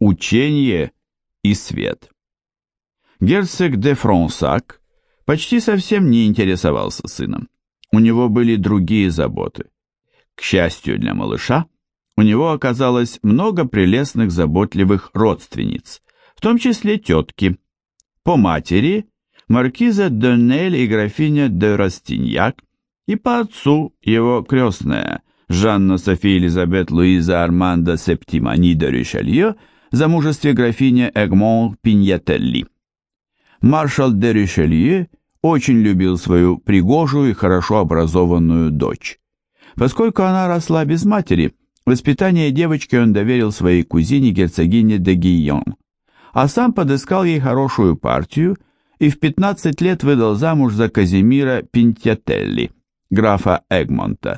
Учение и свет. Герцог де Фронсак почти совсем не интересовался сыном. У него были другие заботы. К счастью для малыша, у него оказалось много прелестных заботливых родственниц, в том числе тетки. По матери маркиза де Нель и графиня де Растиньяк, и по отцу его крестная Жанна София Элизабет Луиза Армандо Септимани де Ришелье, в замужестве графиня Эгмон Пиньятелли. Маршал де Ришелье очень любил свою пригожую и хорошо образованную дочь. Поскольку она росла без матери, воспитание девочки он доверил своей кузине герцогине де Гийон, а сам подыскал ей хорошую партию и в 15 лет выдал замуж за Казимира Пиньятелли, графа Эгмонта,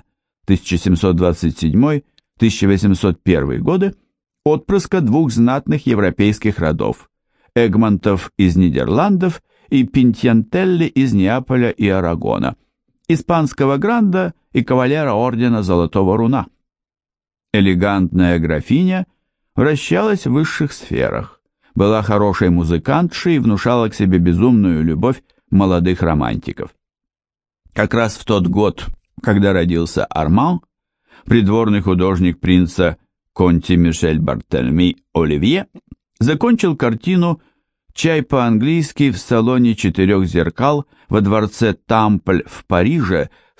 1727-1801 годы, отпрыска двух знатных европейских родов, Эгмонтов из Нидерландов и Пиньятелли из Неаполя и Арагона, испанского гранда и кавалера ордена Золотого Руна. Элегантная графиня вращалась в высших сферах, была хорошей музыкантшей и внушала к себе безумную любовь молодых романтиков. Как раз в тот год, когда родился Арман, придворный художник принца Конти Мишель Бартельми Оливье закончил картину «Чай по-английски в салоне четырех зеркал» во дворце Тампль в Париже в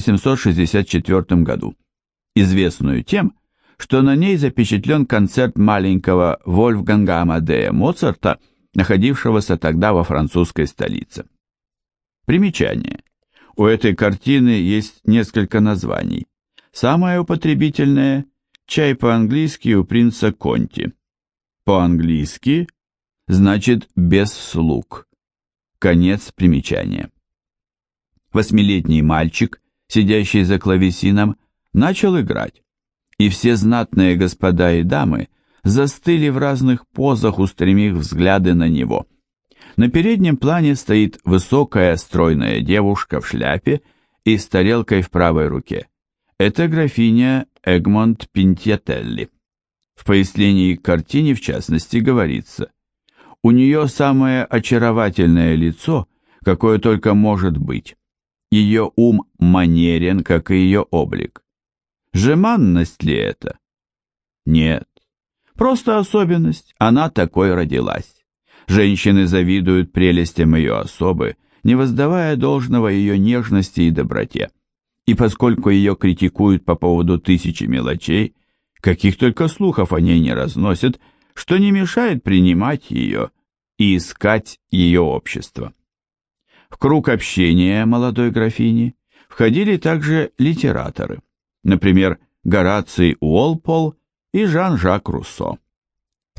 1764 году, известную тем, что на ней запечатлен концерт маленького Вольфганга Амадея Моцарта, находившегося тогда во французской столице. Примечание. У этой картины есть несколько названий. Самое употребительное – «Чай по-английски у принца Конти». По-английски значит «без слуг». Конец примечания. 8-летний мальчик, сидящий за клавесином, начал играть, и все знатные господа и дамы застыли в разных позах, устремив взгляды на него. На переднем плане стоит высокая стройная девушка в шляпе и с тарелкой в правой руке. Это графиня Эгмонт Пиньятелли. В пояснении к картине, в частности, говорится: у нее самое очаровательное лицо, какое только может быть. Ее ум манерен, как и ее облик. Жеманность ли это? Нет. Просто особенность, она такой родилась. Женщины завидуют прелестям ее особы, не воздавая должного ее нежности и доброте. И поскольку ее критикуют по поводу тысячи мелочей, каких только слухов о ней не разносят, что не мешает принимать ее и искать ее общество. В круг общения молодой графини входили также литераторы, например, Гораций Уолпол и Жан-Жак Руссо. В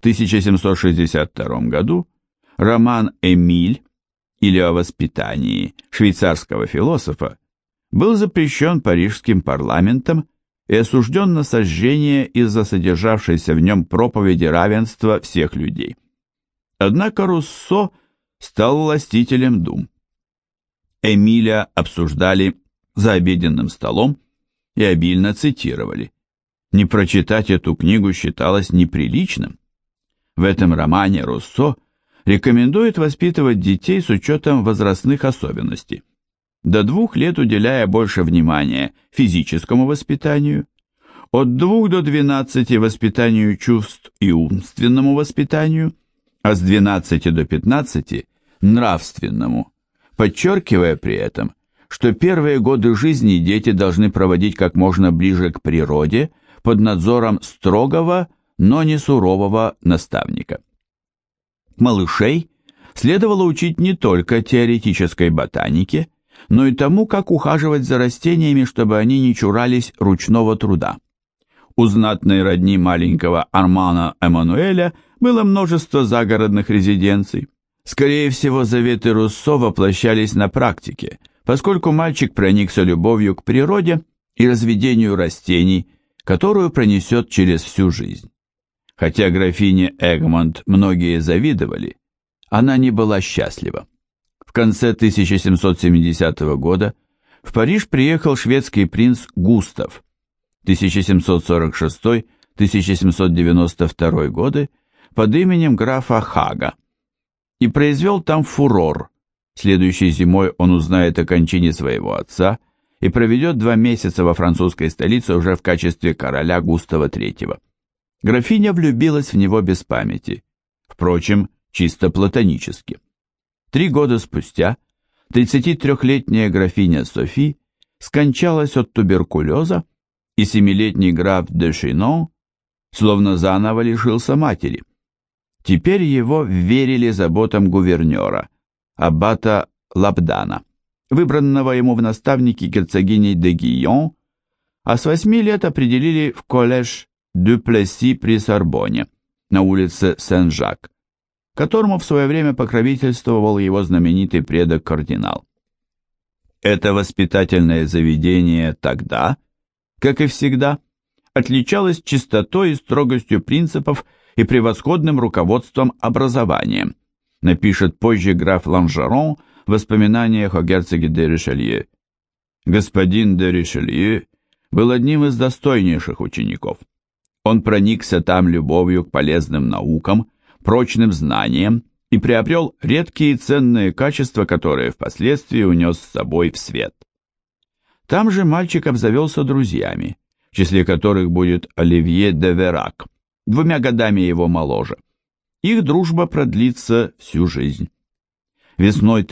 1762 году роман «Эмиль» или «О воспитании» швейцарского философа был запрещен парижским парламентом и осужден на сожжение из-за содержавшейся в нем проповеди равенства всех людей. Однако Руссо стал властителем дум. Эмиля обсуждали за обеденным столом и обильно цитировали. Не прочитать эту книгу считалось неприличным. В этом романе Руссо рекомендует воспитывать детей с учетом возрастных особенностей, до 2 лет уделяя больше внимания физическому воспитанию, от 2 до 12 воспитанию чувств и умственному воспитанию, а с 12 до 15 нравственному, подчеркивая при этом, что первые годы жизни дети должны проводить как можно ближе к природе под надзором строгого, но не сурового наставника. Малышей следовало учить не только теоретической ботанике, но и тому, как ухаживать за растениями, чтобы они не чурались ручного труда. У знатной родни маленького Армана Эммануэля было множество загородных резиденций. Скорее всего, заветы Руссо воплощались на практике, поскольку мальчик проникся любовью к природе и разведению растений, которую пронесет через всю жизнь. Хотя графине Эгмонт многие завидовали, она не была счастлива. В конце 1770 года в Париж приехал шведский принц Густав. 1746-1792 годы под именем графа Хага и произвел там фурор. Следующей зимой он узнает о кончине своего отца и проведет 2 месяца во французской столице уже в качестве короля Густава III. Графиня влюбилась в него без памяти, впрочем, чисто платонически. 3 года спустя 33-летняя графиня Софи скончалась от туберкулеза, и 7-летний граф де Чинон словно заново лишился матери. Теперь его вверили заботам гувернера, аббата Лабдана, выбранного ему в наставники герцогиней де Гийон, а с 8 лет определили в коллеж Дю Плесси при Сорбонне на улице Сен-Жак, которому в свое время покровительствовал его знаменитый предок-кардинал. Это воспитательное заведение тогда, как и всегда, отличалось чистотой и строгостью принципов и превосходным руководством образованием, напишет позже граф Ланжерон в воспоминаниях о герцоге де Ришелье. Господин де Ришелье был одним из достойнейших учеников. Он проникся там любовью к полезным наукам, прочным знаниям и приобрел редкие и ценные качества, которые впоследствии унес с собой в свет. Там же мальчик обзавелся друзьями, в числе которых будет Оливье де Верак, 2 годами его моложе. Их дружба продлится всю жизнь. Весной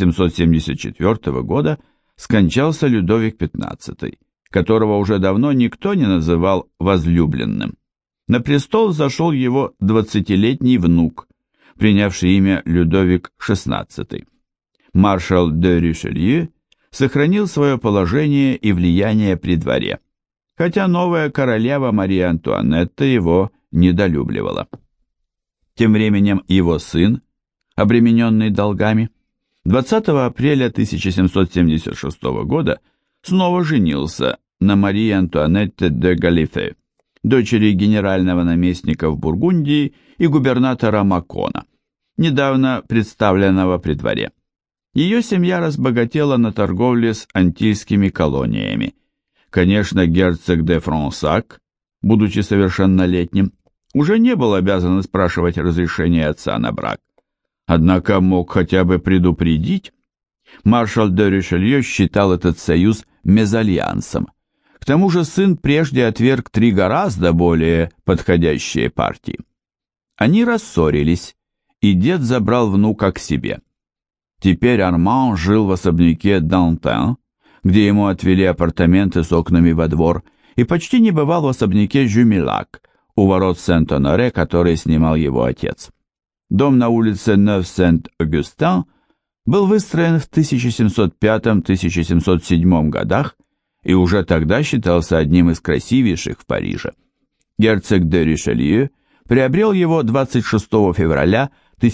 1774 года скончался Людовик XV, которого уже давно никто не называл возлюбленным. На престол зашел его 20-летний внук, принявший имя Людовик XVI. Маршал де Ришелье сохранил свое положение и влияние при дворе, хотя новая королева Мария Антуанетта его недолюбливала. Тем временем его сын, обремененный долгами, 20 апреля 1776 года снова женился на Марии Антуанетте де Галифе, дочери генерального наместника в Бургундии и губернатора Макона, недавно представленного при дворе. Ее семья разбогатела на торговле с антильскими колониями. Конечно, герцог де Фронсак, будучи совершеннолетним, уже не был обязан спрашивать разрешения отца на брак, однако мог хотя бы предупредить. Маршал де Ришелье считал этот союз мезальянсом. К тому же сын прежде отверг 3 гораздо более подходящие партии. Они рассорились, и дед забрал внука к себе. Теперь Арман жил в особняке Дантен, где ему отвели апартаменты с окнами во двор, и почти не бывал в особняке Жюмелак, у ворот Сент-Оноре, который снимал его отец. Дом на улице Нев-Сент-Огюстен был выстроен в 1705-1707 годах и уже тогда считался одним из красивейших в Париже. Герцог де Ришелье приобрел его 26 февраля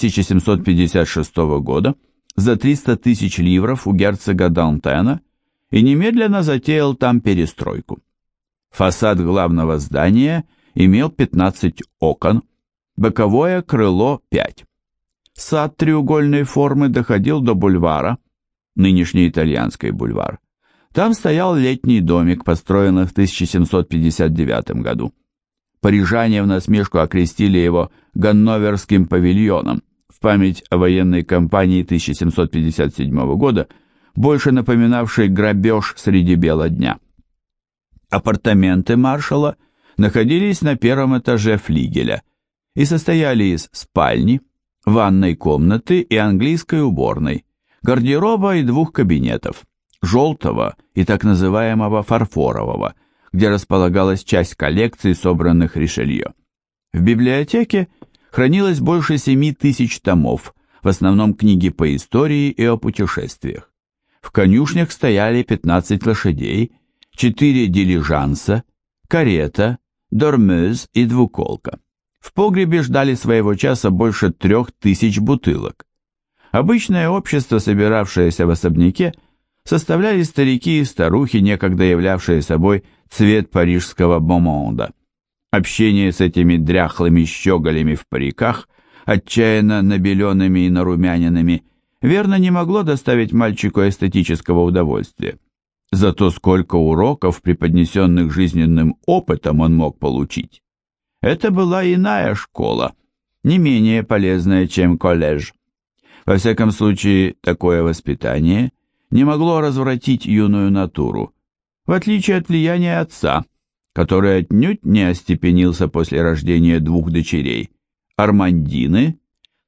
1756 года за 300 тысяч ливров у герцога Дантена и немедленно затеял там перестройку. Фасад главного здания имел 15 окон, боковое крыло 5. Сад треугольной формы доходил до бульвара, нынешний Итальянский бульвар. Там стоял летний домик, построенный в 1759 году. Парижане в насмешку окрестили его Ганноверским павильоном в память о военной кампании 1757 года, больше напоминавшей грабеж среди бела дня. Апартаменты маршала находились на 1-м этаже флигеля и состояли из спальни, ванной комнаты и английской уборной, гардероба и 2 кабинетов, желтого и так называемого фарфорового, где располагалась часть коллекций, собранных Ришелье. В библиотеке хранилось больше 7000 томов, в основном книги по истории и о путешествиях. В конюшнях стояли 15 лошадей, 4 дилижанса, карета, дормез и двуколка. В погребе ждали своего часа больше 3000 бутылок. Обычное общество, собиравшееся в особняке, составляли старики и старухи, некогда являвшие собой цвет парижского бомонда. Общение с этими дряхлыми щеголями в париках, отчаянно набеленными и нарумяненными, верно не могло доставить мальчику эстетического удовольствия. Зато сколько уроков, преподнесенных жизненным опытом, он мог получить. Это была иная школа, не менее полезное, чем коллеж. Во всяком случае, такое воспитание не могло развратить юную натуру, в отличие от влияния отца, который отнюдь не остепенился после рождения двух дочерей – Армандины,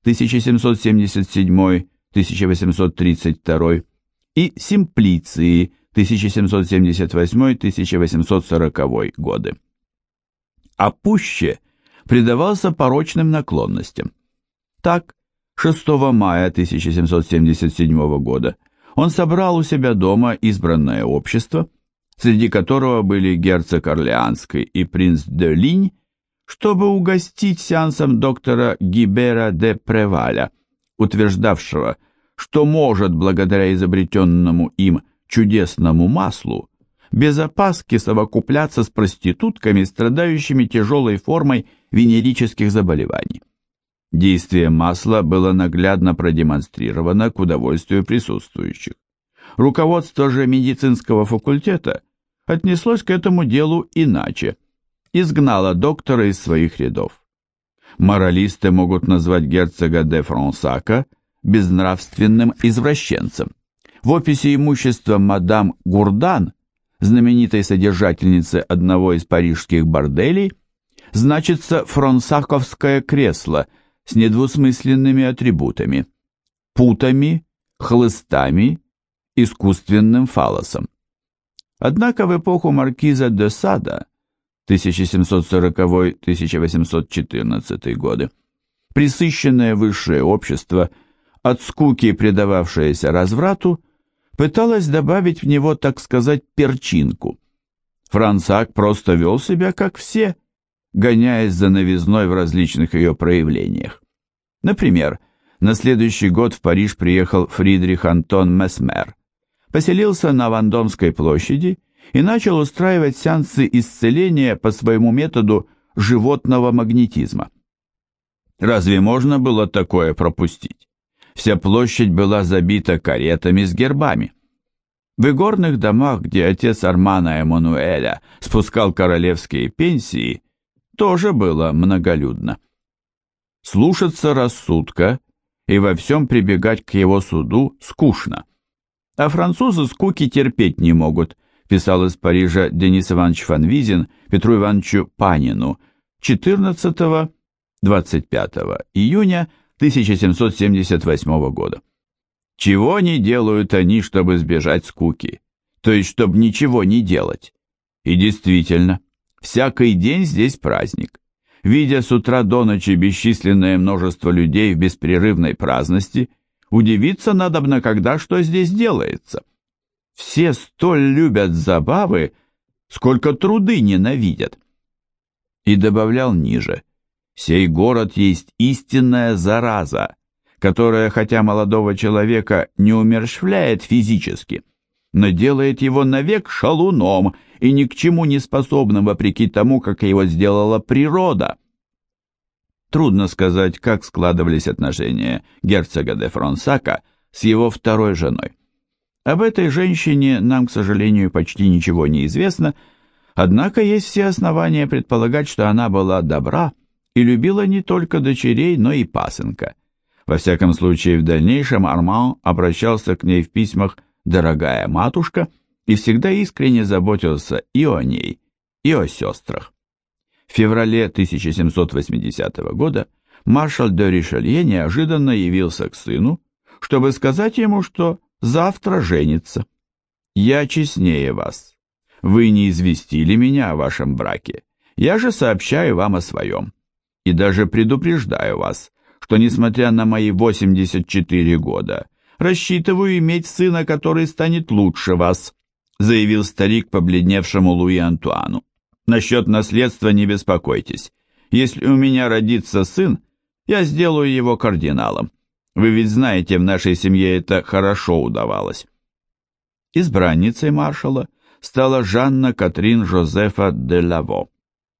1777-1832, и Симплиции, 1778-1840 годы. А пуще предавался порочным наклонностям. Так, 6 мая 1777 года он собрал у себя дома избранное общество, среди которого были герцог Орлеанский и принц де Линь, чтобы угостить сеансом доктора Гибера де Преваля, утверждавшего, что может, благодаря изобретенному им чудесному маслу, без опаски совокупляться с проститутками, страдающими тяжелой формой венерических заболеваний. Действие масла было наглядно продемонстрировано к удовольствию присутствующих. Руководство же медицинского факультета отнеслось к этому делу иначе, изгнало доктора из своих рядов. Моралисты могут назвать герцога де Фронсака безнравственным извращенцем. В описи имущества мадам Гурдан, знаменитой содержательницы одного из парижских борделей, значится фронсаковское кресло с недвусмысленными атрибутами – путами, хлыстами, искусственным фаллосом. Однако в эпоху маркиза де Сада 1740-1814 годы пресыщенное высшее общество, от скуки предававшееся разврату, пыталось добавить в него, так сказать, перчинку. Фронсак просто вел себя, как все, гоняясь за новизной в различных ее проявлениях. Например, на следующий год в Париж приехал Фридрих Антон Месмер, поселился на Вандомской площади и начал устраивать сеансы исцеления по своему методу животного магнетизма. Разве можно было такое пропустить? Вся площадь была забита каретами с гербами. В игорных домах, где отец Армана Эммануэля спускал королевские пенсии, тоже было многолюдно. Слушаться рассудка и во всем прибегать к его суду скучно. А французы скуки терпеть не могут, писал из Парижа Денис Иванович Фанвизин Петру Ивановичу Панину 14-25 июня 1778 года. Чего не делают они, чтобы избежать скуки, то есть, чтобы ничего не делать. И действительно, всякий день здесь праздник. Видя с утра до ночи бесчисленное множество людей в беспрерывной праздности, удивиться надобно, когда что здесь делается. Все столь любят забавы, сколько труды ненавидят. И добавлял ниже: сей город есть истинная зараза, которая, хотя молодого человека не умерщвляет физически, но делает его навек шалуном и ни к чему не способным, вопреки тому, как его сделала природа. Трудно сказать, как складывались отношения герцога де Фронсака с его второй женой. Об этой женщине нам, к сожалению, почти ничего не известно, однако есть все основания предполагать, что она была добра и любила не только дочерей, но и пасынка. Во всяком случае, в дальнейшем Арман обращался к ней в письмах «Дорогая матушка» и всегда искренне заботился и о ней, и о сестрах. В феврале 1780 года маршал де Ришелье неожиданно явился к сыну, чтобы сказать ему, что завтра женится. «Я честнее вас. Вы не известили меня о вашем браке, я же сообщаю вам о своем. И даже предупреждаю вас, что, несмотря на мои 84 года, рассчитываю иметь сына, который станет лучше вас», заявил старик побледневшему Луи Антуану. «Насчет наследства не беспокойтесь. Если у меня родится сын, я сделаю его кардиналом. Вы ведь знаете, в нашей семье это хорошо удавалось». Избранницей маршала стала Жанна Катрин Жозефа де Лаво,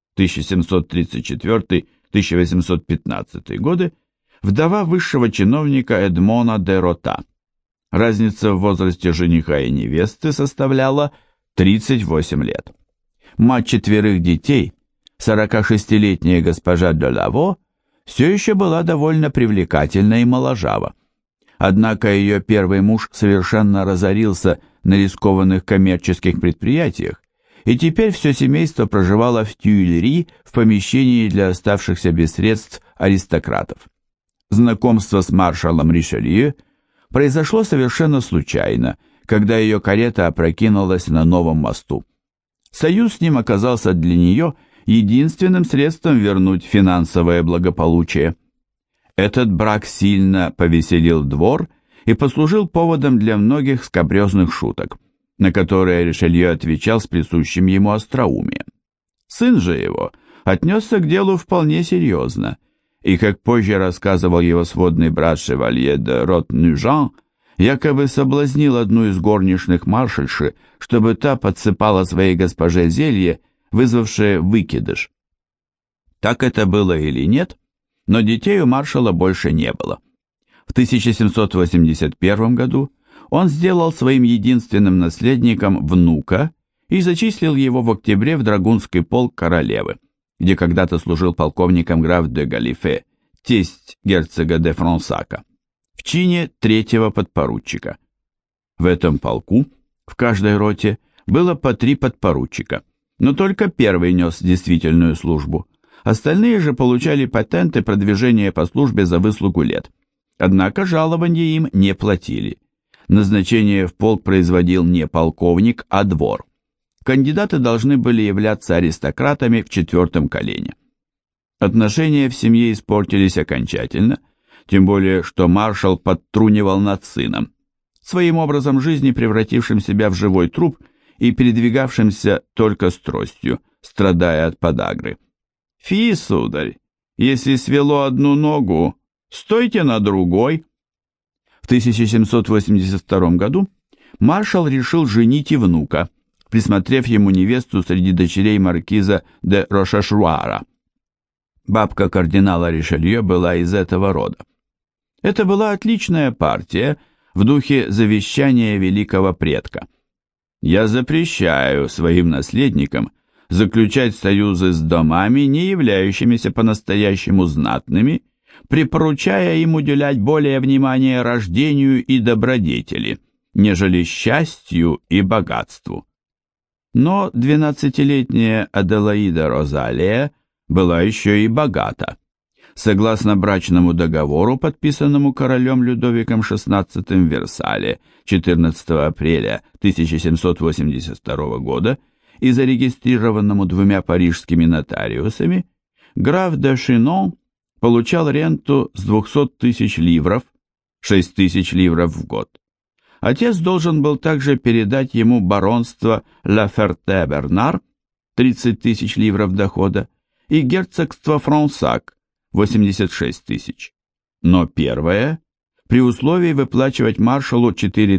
1734-1815 годы, вдова высшего чиновника Эдмона де Рота. Разница в возрасте жениха и невесты составляла 38 лет. Мать 4 детей, 46-летняя госпожа де Лаво, все еще была довольно привлекательна и моложава. Однако ее первый муж совершенно разорился на рискованных коммерческих предприятиях, и теперь все семейство проживало в Тюильри в помещении для оставшихся без средств аристократов. Знакомство с маршалом Ришелье произошло совершенно случайно, когда ее карета опрокинулась на новом мосту. Союз с ним оказался для нее единственным средством вернуть финансовое благополучие. Этот брак сильно повеселил двор и послужил поводом для многих скабрезных шуток, на которые Ришелье отвечал с присущим ему остроумием. Сын же его отнесся к делу вполне серьезно, и, как позже рассказывал его сводный брат Шевалье де Рот-Нюжан, якобы соблазнил одну из горничных маршальши, чтобы та подсыпала своей госпоже зелье, вызвавшее выкидыш. Так это было или нет, но детей у маршала больше не было. В 1781 году он сделал своим единственным наследником внука и зачислил его в октябре в драгунский полк королевы, где когда-то служил полковником граф де Галифе, тесть герцога де Фронсака, в чине 3-го подпоручика. В этом полку в каждой роте было по 3 подпоручика, но только первый нес действительную службу. Остальные же получали патенты продвижения по службе за выслугу лет. Однако жалования им не платили. Назначение в полк производил не полковник, а двор. Кандидаты должны были являться аристократами в 4-м колене. Отношения в семье испортились окончательно, тем более что маршал подтрунивал над сыном, своим образом жизни превратившим себя в живой труп и передвигавшимся только с тростью, страдая от подагры. «Фи, сударь, если свело одну ногу, стойте на другой». В 1782 году маршал решил женить и внука, присмотрев ему невесту среди дочерей маркиза де Рошашруара. Бабка кардинала Ришелье была из этого рода. Это была отличная партия в духе завещания великого предка. «Я запрещаю своим наследникам заключать союзы с домами, не являющимися по-настоящему знатными, припоручая им уделять более внимания рождению и добродетели, нежели счастью и богатству». Но 12-летняя Аделаида Розалия была еще и богата. Согласно брачному договору, подписанному королем Людовиком XVI в Версале 14 апреля 1782 года и зарегистрированному 2 парижскими нотариусами, граф де Шинон получал ренту с 200 тысяч ливров, 6 тысяч ливров в год. Отец должен был также передать ему баронство Ла Ферте-Бернар, 30 тысяч ливров дохода, и герцогство Фронсак, 86 тысяч. Но первое, при условии выплачивать маршалу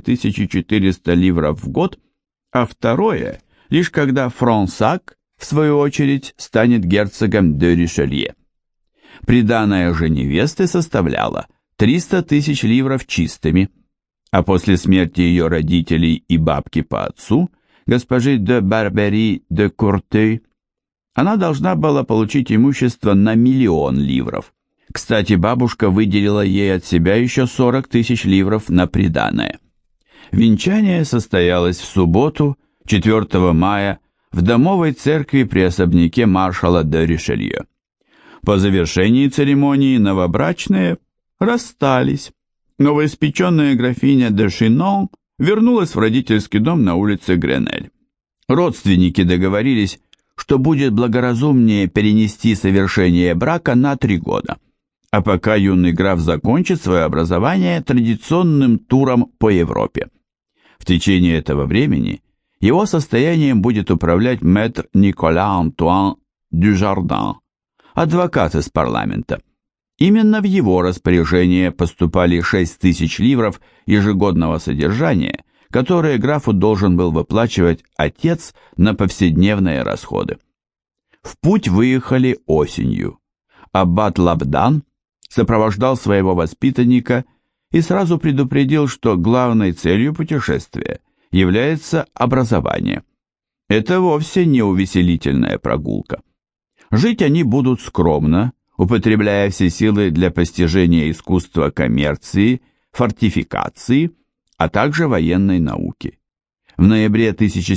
4400 ливров в год, а второе, лишь когда Фронсак, в свою очередь, станет герцогом де Ришелье. Приданое же невесты составляло 300 тысяч ливров чистыми, а после смерти ее родителей и бабки по отцу, госпожи де Барбери де Куртей, она должна была получить имущество на 1 000 000 ливров. Кстати, бабушка выделила ей от себя еще 40 тысяч ливров на приданое. Венчание состоялось в субботу, 4 мая, в домовой церкви при особняке маршала де Ришелье. По завершении церемонии новобрачные расстались. Новоиспеченная графиня де Шинон вернулась в родительский дом на улице Гренель. Родственники договорились, что будет благоразумнее перенести совершение брака на 3 года, а пока юный граф закончит свое образование традиционным туром по Европе. В течение этого времени его состоянием будет управлять мэтр Никола Антуан Дюжардин, адвокат из парламента. Именно в его распоряжение поступали 6 тысяч ливров ежегодного содержания, которые графу должен был выплачивать отец на повседневные расходы. В путь выехали осенью. Аббат Лабдан сопровождал своего воспитанника и сразу предупредил, что главной целью путешествия является образование. Это вовсе не увеселительная прогулка. Жить они будут скромно, употребляя все силы для постижения искусства коммерции, фортификации, а также военной науки. В ноябре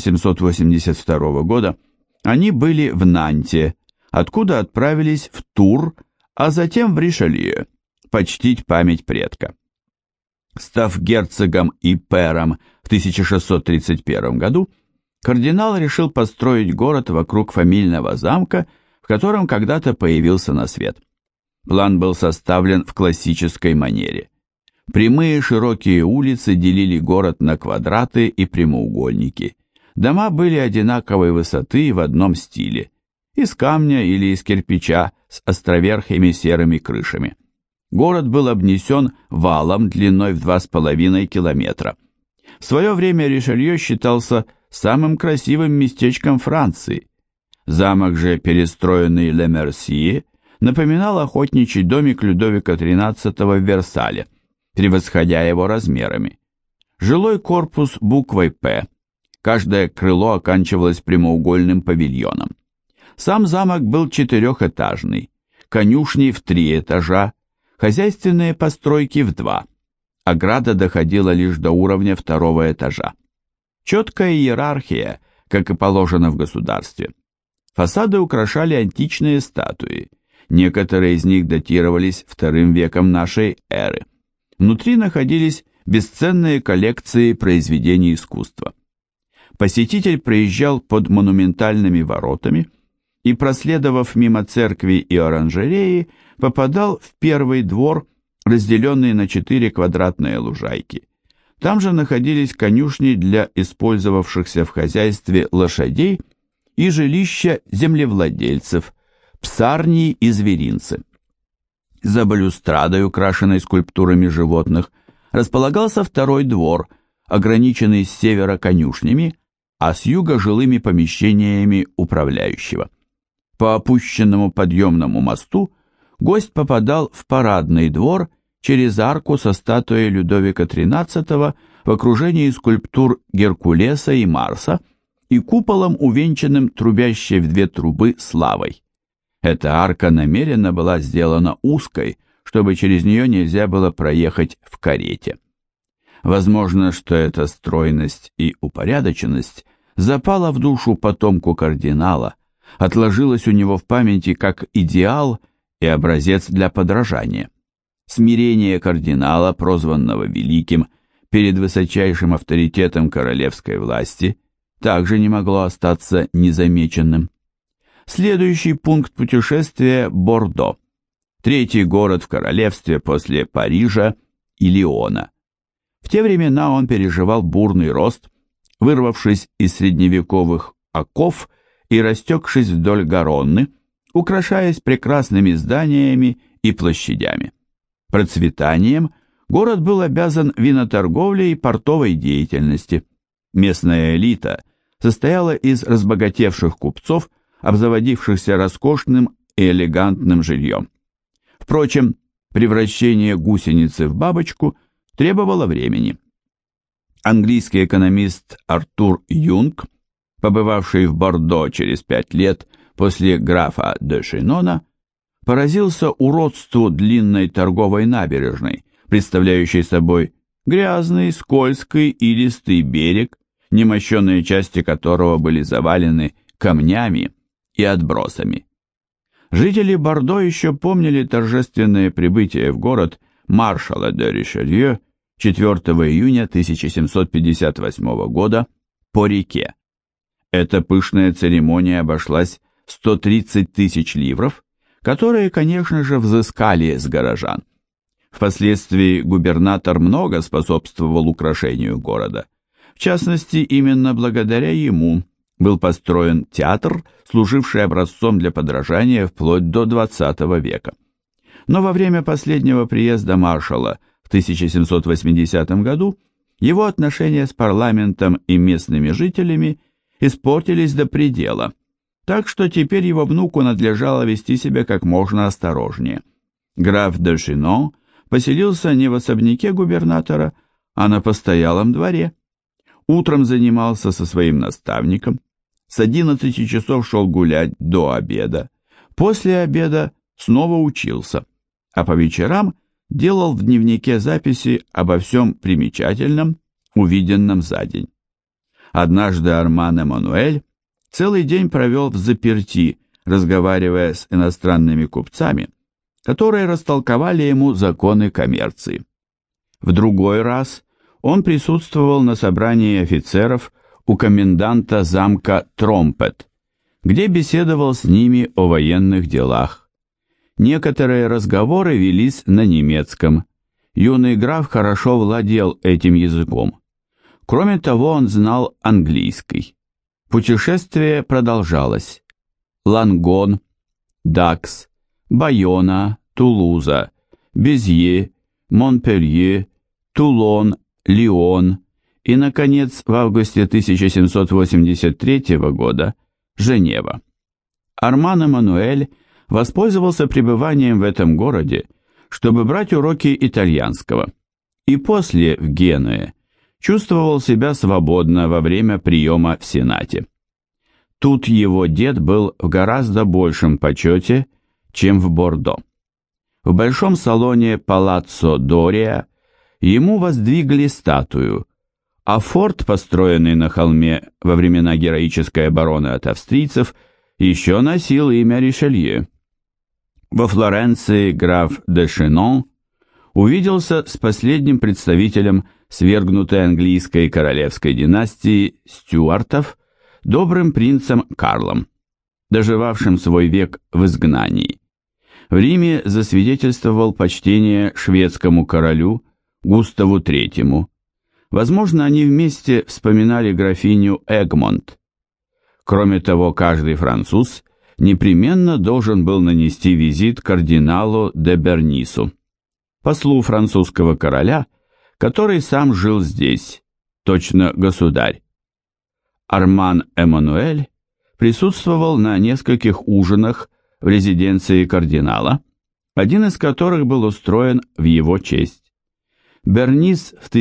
1782 года они были в Нанте, откуда отправились в Тур, а затем в Ришелье, почтить память предка. Став герцогом и пэром в 1631 году, кардинал решил построить город вокруг фамильного замка, в котором когда-то появился на свет. План был составлен в классической манере. Прямые широкие улицы делили город на квадраты и прямоугольники. Дома были одинаковой высоты и в одном стиле, из камня или из кирпича с островерхими серыми крышами. Город был обнесен валом длиной в 2,5 километра. В свое время Ришелье считался самым красивым местечком Франции. Замок же, перестроенный Ле Мерсье, напоминал охотничий домик Людовика XIII в Версале, превосходя его размерами. Жилой корпус буквой «П», каждое крыло оканчивалось прямоугольным павильоном. Сам замок был четырехэтажный, конюшни в 3 этажа, хозяйственные постройки в 2, ограда доходила лишь до уровня 2 этажа. Четкая иерархия, как и положено в государстве. Фасады украшали античные статуи, некоторые из них датировались II веком нашей эры. Внутри находились бесценные коллекции произведений искусства. Посетитель проезжал под монументальными воротами и, проследовав мимо церкви и оранжереи, попадал в первый двор, разделенный на 4 квадратные лужайки. Там же находились конюшни для использовавшихся в хозяйстве лошадей и жилища землевладельцев, псарни и зверинцы. За балюстрадой, украшенной скульптурами животных, располагался второй двор, ограниченный с севера конюшнями, а с юга жилыми помещениями управляющего. По опущенному подъемному мосту гость попадал в парадный двор через арку со статуей Людовика XIII в окружении скульптур Геркулеса и Марса и куполом, увенчанным трубящей в 2 трубы славой. Эта арка намеренно была сделана узкой, чтобы через нее нельзя было проехать в карете. Возможно, что эта стройность и упорядоченность запала в душу потомку кардинала, отложилась у него в памяти как идеал и образец для подражания. Смирение кардинала, прозванного великим, перед высочайшим авторитетом королевской власти, также не могло остаться незамеченным. Следующий пункт путешествия – Бордо, 3-й город в королевстве после Парижа и Лиона. В те времена он переживал бурный рост, вырвавшись из средневековых оков и растекшись вдоль Гаронны, украшаясь прекрасными зданиями и площадями. Процветанием город был обязан виноторговле и портовой деятельности. Местная элита состояла из разбогатевших купцов, обзаводившихся роскошным и элегантным жильем. Впрочем, превращение гусеницы в бабочку требовало времени. Английский экономист Артур Юнг, побывавший в Бордо через 5 лет после графа де Шинона, поразился уродству длинной торговой набережной, представляющей собой грязный, скользкий и илистый берег, немощенные части которого были завалены камнями и отбросами. Жители Бордо еще помнили торжественное прибытие в город маршала де Ришелье 4 июня 1758 года по реке. Эта пышная церемония обошлась 130 тысяч ливров, которые, конечно же, взыскали с горожан. Впоследствии губернатор много способствовал украшению города. В частности, именно благодаря ему был построен театр, служивший образцом для подражания вплоть до XX века. Но во время последнего приезда маршала в 1780 году его отношения с парламентом и местными жителями испортились до предела, так что теперь его внуку надлежало вести себя как можно осторожнее. Граф де Шинон поселился не в особняке губернатора, а на постоялом дворе. Утром занимался со своим наставником, с 11 часов шел гулять до обеда, после обеда снова учился, а по вечерам делал в дневнике записи обо всем примечательном, увиденном за день. Однажды Арман Эммануэль целый день провел в заперти, разговаривая с иностранными купцами, которые растолковали ему законы коммерции. В другой раз он присутствовал на собрании офицеров у коменданта замка Тромпет, где беседовал с ними о военных делах. Некоторые разговоры велись на немецком. Юный граф хорошо владел этим языком. Кроме того, он знал английский. Путешествие продолжалось. Лангон, Дакс, Байона, Тулуза, Безье, Монпелье, Тулон, Лион и, наконец, в августе 1783 года Женева. Арман Эммануэль воспользовался пребыванием в этом городе, чтобы брать уроки итальянского, и после в Генуе чувствовал себя свободно во время приема в Сенате. Тут его дед был в гораздо большем почете, чем в Бордо. В большом салоне Палаццо Дория ему воздвигли статую, а форт, построенный на холме во времена героической обороны от австрийцев, еще носил имя Ришелье. Во Флоренции граф де Шинон увиделся с последним представителем свергнутой английской королевской династии Стюартов, добрым принцем Карлом, доживавшим свой век в изгнании. В Риме засвидетельствовал почтение шведскому королю Густаву III. Возможно, они вместе вспоминали графиню Эгмонт. Кроме того, каждый француз непременно должен был нанести визит кардиналу де Бернису, послу французского короля, который сам жил здесь, точно государь. Арман Эммануэль присутствовал на нескольких ужинах в резиденции кардинала, один из которых был устроен в его честь. Бернис в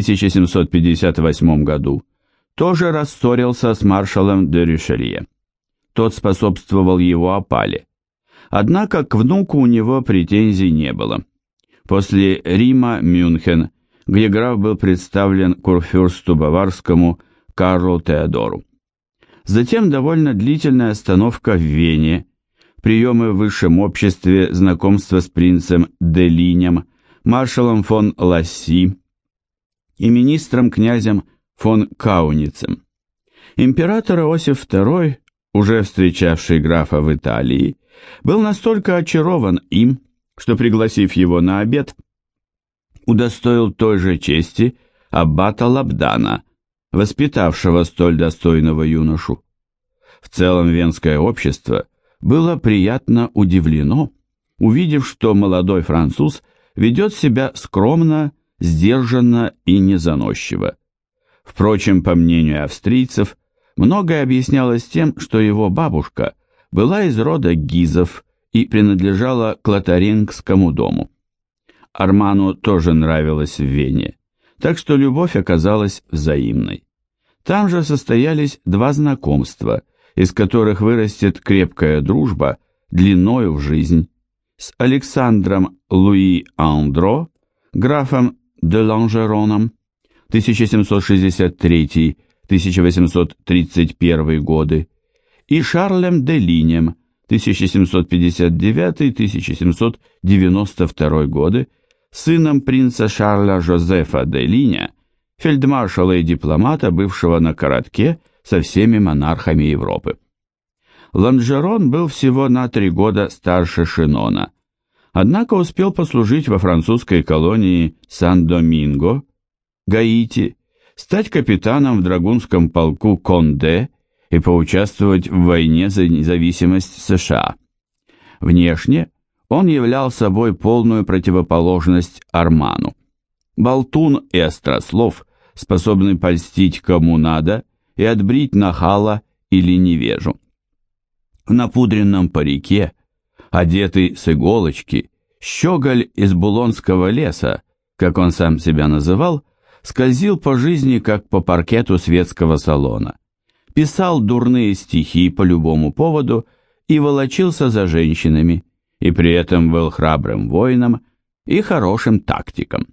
1758 году тоже рассорился с маршалом де Ришелье. Тот способствовал его опале. Однако к внуку у него претензий не было. После Рима Мюнхен, где граф был представлен курфюрсту Баварскому Карлу Теодору. Затем довольно длительная остановка в Вене, приемы в высшем обществе, знакомство с принцем де Линем, маршалом фон Ласси и министром-князем фон Кауницем. Император Иосиф II, уже встречавший графа в Италии, был настолько очарован им, что, пригласив его на обед, удостоил той же чести аббата Лабдана, воспитавшего столь достойного юношу. В целом венское общество было приятно удивлено, увидев, что молодой француз ведет себя скромно, сдержанно и незаносчиво. Впрочем, по мнению австрийцев, многое объяснялось тем, что его бабушка была из рода Гизов и принадлежала к Лотарингскому дому. Арману тоже нравилось в Вене, так что любовь оказалась взаимной. Там же состоялись два знакомства, из которых вырастет крепкая дружба длиною в жизнь, с Александром Луи Андро, графом де Ланжероном, 1763-1831 годы, и Шарлем де Линем, 1759-1792 годы, сыном принца Шарля Жозефа де Линя, фельдмаршала и дипломата, бывшего на коротке со всеми монархами Европы. Ланжерон был всего на 3 года старше Шинона, однако успел послужить во французской колонии Сан-Доминго, Гаити, стать капитаном в драгунском полку Конде и поучаствовать в войне за независимость США. Внешне он являл собой полную противоположность Арману. Болтун и острослов, способный польстить кому надо и отбрить нахала или невежу. В напудренном парике, одетый с иголочки, щеголь из булонского леса, как он сам себя называл, скользил по жизни, как по паркету светского салона, писал дурные стихи по любому поводу и волочился за женщинами, и при этом был храбрым воином и хорошим тактиком.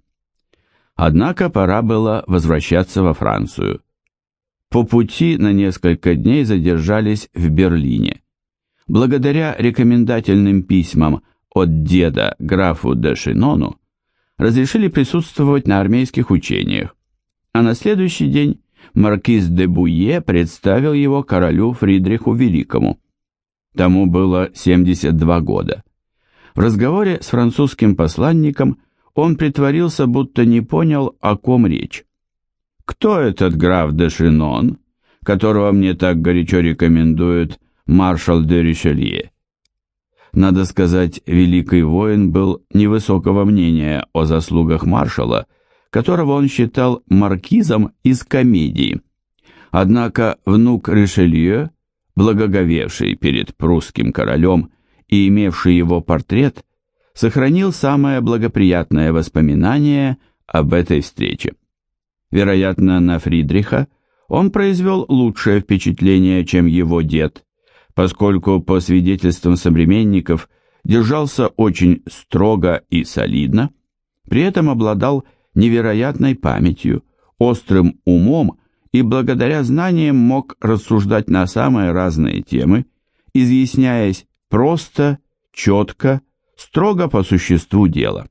Однако пора было возвращаться во Францию. По пути на несколько дней задержались в Берлине. Благодаря рекомендательным письмам от деда графу де Шинону разрешили присутствовать на армейских учениях, а на следующий день маркиз де Буе представил его королю Фридриху Великому. Тому было 72 года. В разговоре с французским посланником он притворился, будто не понял, о ком речь. «Кто этот граф де Шинон, которого мне так горячо рекомендует маршал де Ришелье?» Надо сказать, великий воин был невысокого мнения о заслугах маршала, которого он считал маркизом из комедии. Однако внук Ришелье, благоговевший перед прусским королем и имевший его портрет, сохранил самое благоприятное воспоминание об этой встрече. Вероятно, на Фридриха он произвел лучшее впечатление, чем его дед, поскольку, по свидетельствам современников, держался очень строго и солидно, при этом обладал невероятной памятью, острым умом и благодаря знаниям мог рассуждать на самые разные темы, изъясняясь просто, четко, строго по существу дела.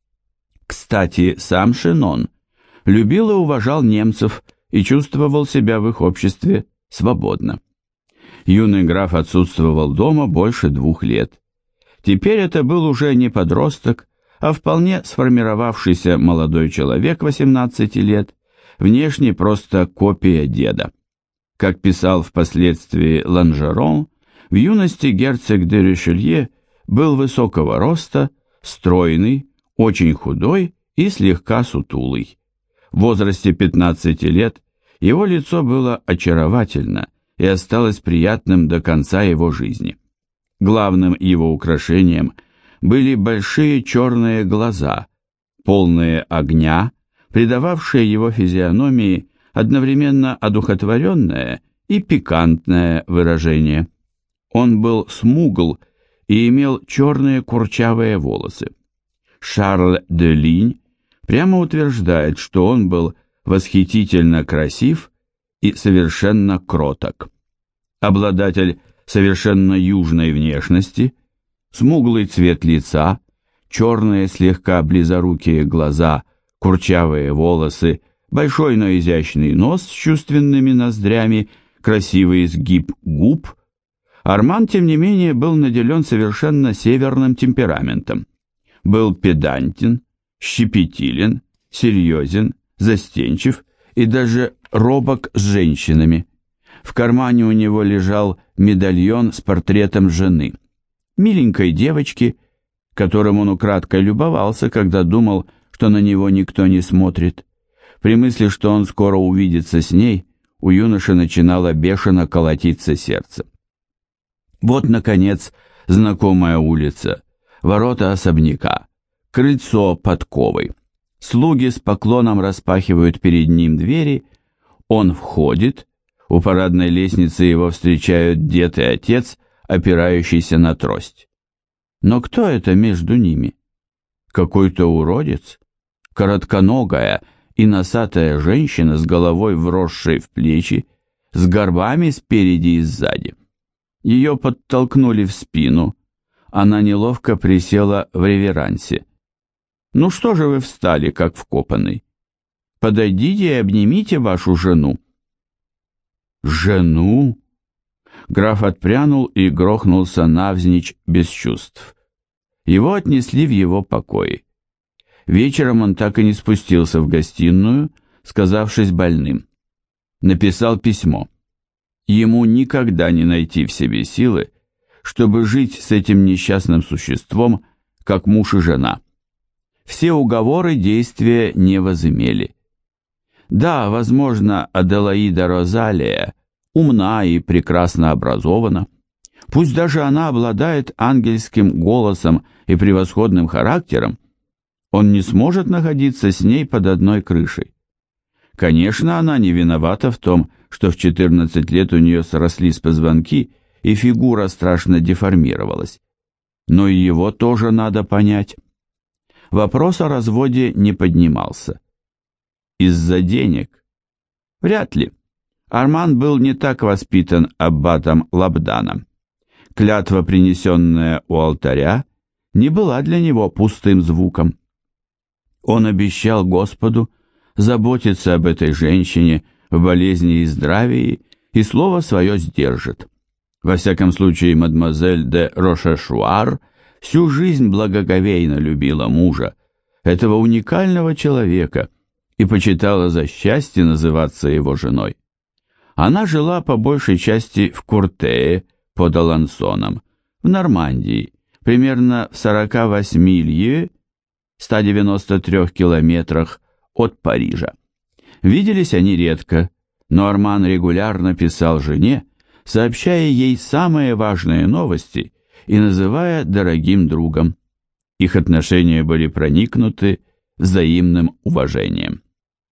Кстати, сам Шинон любил и уважал немцев и чувствовал себя в их обществе свободно. Юный граф отсутствовал дома больше 2 лет. Теперь это был уже не подросток, а вполне сформировавшийся молодой человек 18 лет, внешне просто копия деда. Как писал впоследствии Ланжерон, в юности герцог де Ришелье был высокого роста, стройный, очень худой и слегка сутулый. В возрасте 15 лет его лицо было очаровательно и осталось приятным до конца его жизни. Главным его украшением были большие черные глаза, полные огня, придававшие его физиономии одновременно одухотворенное и пикантное выражение. Он был смугл и имел черные курчавые волосы. Шарль де Линь прямо утверждает, что он был восхитительно красив и совершенно кроток. Обладатель совершенно южной внешности, смуглый цвет лица, черные слегка близорукие глаза, курчавые волосы, большой, но изящный нос с чувственными ноздрями, красивый изгиб губ. Арман, тем не менее, был наделен совершенно северным темпераментом. Был педантен, щепетилен, серьезен, застенчив и даже робок с женщинами. В кармане у него лежал медальон с портретом жены, миленькой девочки, которым он украдкой любовался, когда думал, что на него никто не смотрит. При мысли, что он скоро увидится с ней, у юноши начинало бешено колотиться сердце. Вот, наконец, знакомая улица, ворота особняка, крыльцо подковой. Слуги с поклоном распахивают перед ним двери, он входит, у парадной лестницы его встречают дед и отец, опирающийся на трость. Но кто это между ними? Какой-то уродец? Коротконогая и носатая женщина с головой вросшей в плечи, с горбами спереди и сзади. Ее подтолкнули в спину, она неловко присела в реверансе. «Ну что же вы встали, как вкопанный? Подойдите и обнимите вашу жену». «Жену?» Граф отпрянул и грохнулся навзничь без чувств. Его отнесли в его покои. Вечером он так и не спустился в гостиную, сказавшись больным. Написал письмо. Ему никогда не найти в себе силы, чтобы жить с этим несчастным существом, как муж и жена. Все уговоры действия не возымели. Да, возможно, Аделаида Розалия умна и прекрасно образована. Пусть даже она обладает ангельским голосом и превосходным характером, он не сможет находиться с ней под одной крышей. Конечно, она не виновата в том, что в 14 лет у нее срослись позвонки и фигура страшно деформировалась. но и его тоже надо понять. Вопрос о разводе не поднимался. Из-за денег? Вряд ли. Арман был не так воспитан аббатом Лабданом. Клятва, принесенная у алтаря, не была для него пустым звуком. Он обещал Господу заботиться об этой женщине в болезни и здравии, и слово свое сдержит. Во всяком случае, мадемуазель де Рошешуар всю жизнь благоговейно любила мужа, этого уникального человека, и почитала за счастье называться его женой. Она жила по большей части в Куртее под Алансоном, в Нормандии, примерно в 48 лье, 193 километрах от Парижа. Виделись они редко, но Арман регулярно писал жене, сообщая ей самые важные новости и называя дорогим другом. Их отношения были проникнуты взаимным уважением.